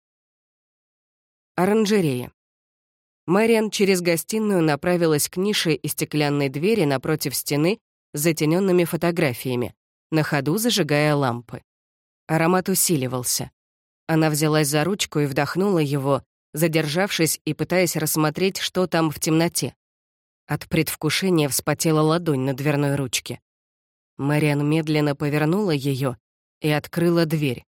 Оранжерея. Мэриан через гостиную направилась к нише и стеклянной двери напротив стены с затененными фотографиями, на ходу зажигая лампы. Аромат усиливался. Она взялась за ручку и вдохнула его, задержавшись и пытаясь рассмотреть, что там в темноте. От предвкушения вспотела ладонь на дверной ручке. Мэриан медленно повернула ее и открыла дверь.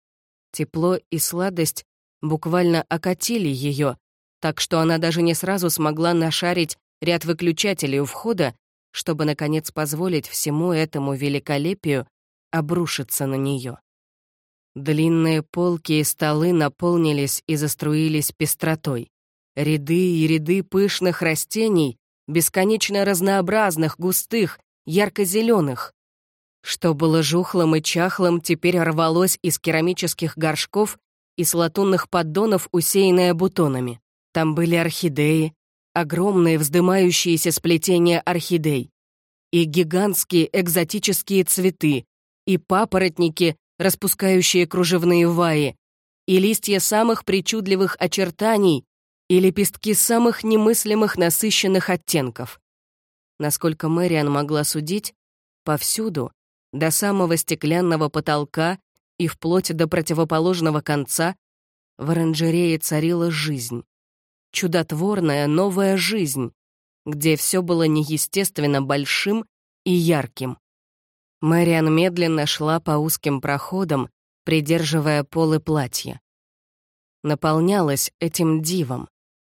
Тепло и сладость буквально окатили ее, так что она даже не сразу смогла нашарить ряд выключателей у входа, чтобы, наконец, позволить всему этому великолепию обрушиться на нее. Длинные полки и столы наполнились и заструились пестротой. Ряды и ряды пышных растений, бесконечно разнообразных, густых, ярко-зеленых. Что было жухлым и чахлым, теперь рвалось из керамических горшков и с латунных поддонов, усеянное бутонами. Там были орхидеи, огромные вздымающиеся сплетения орхидей, и гигантские экзотические цветы, и папоротники, распускающие кружевные ваи, и листья самых причудливых очертаний, и лепестки самых немыслимых насыщенных оттенков. Насколько Мэриан могла судить, повсюду, до самого стеклянного потолка и вплоть до противоположного конца, в оранжерее царила жизнь. Чудотворная новая жизнь, где все было неестественно большим и ярким. Мэриан медленно шла по узким проходам, придерживая полы платья. Наполнялась этим дивом.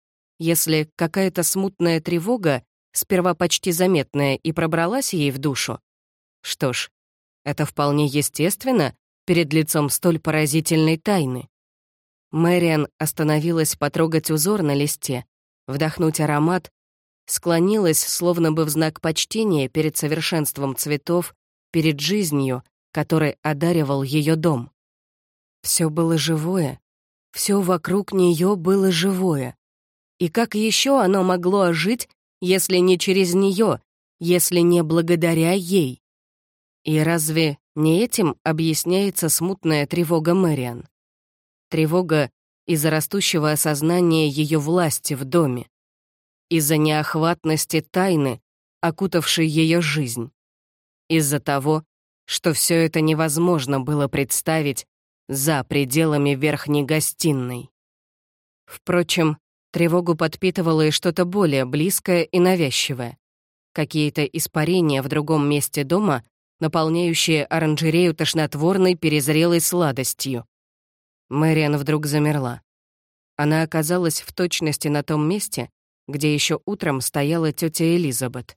Если какая-то смутная тревога, сперва почти заметная, и пробралась ей в душу, что ж, это вполне естественно перед лицом столь поразительной тайны. Мэриан остановилась потрогать узор на листе, вдохнуть аромат, склонилась, словно бы в знак почтения перед совершенством цветов, перед жизнью, которой одаривал ее дом. Все было живое, все вокруг нее было живое. И как еще оно могло ожить, если не через нее, если не благодаря ей? И разве не этим объясняется смутная тревога Мэриан? Тревога из-за растущего осознания ее власти в доме, из-за неохватности тайны, окутавшей ее жизнь, из-за того, что все это невозможно было представить за пределами верхней гостиной. Впрочем, тревогу подпитывало и что-то более близкое и навязчивое. Какие-то испарения в другом месте дома, наполняющие оранжерею тошнотворной перезрелой сладостью. Мэриан вдруг замерла. Она оказалась в точности на том месте, где еще утром стояла тетя Элизабет.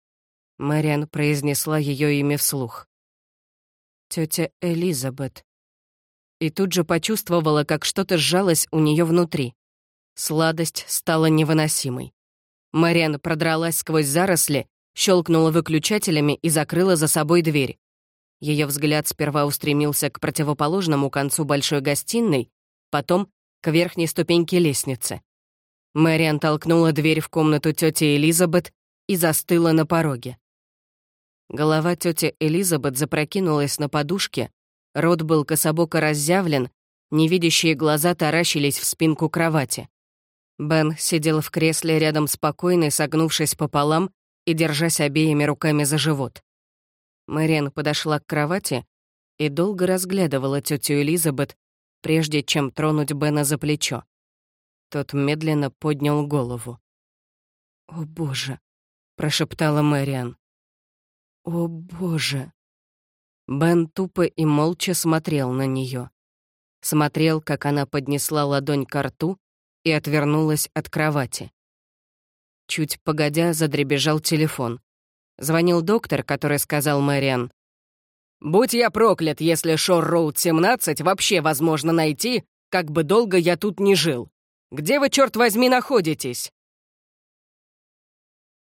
Мэриан произнесла ее имя вслух. «Тетя Элизабет». И тут же почувствовала, как что-то сжалось у нее внутри. Сладость стала невыносимой. Мэриан продралась сквозь заросли, щелкнула выключателями и закрыла за собой дверь. Ее взгляд сперва устремился к противоположному концу большой гостиной, потом к верхней ступеньке лестницы. Мэриан толкнула дверь в комнату тети Элизабет и застыла на пороге. Голова тети Элизабет запрокинулась на подушке, рот был кособоко разъявлен, невидящие глаза таращились в спинку кровати. Бен сидел в кресле рядом спокойно, согнувшись пополам и держась обеими руками за живот. Мэриан подошла к кровати и долго разглядывала тетю Элизабет, прежде чем тронуть Бена за плечо. Тот медленно поднял голову. «О, Боже!» — прошептала Мэриан. «О, Боже!» Бен тупо и молча смотрел на нее. Смотрел, как она поднесла ладонь ко рту и отвернулась от кровати. Чуть погодя, задребезжал телефон. Звонил доктор, который сказал Мэриан: «Будь я проклят, если Шор-Роуд 17 вообще возможно найти, как бы долго я тут ни жил. Где вы, черт возьми, находитесь?»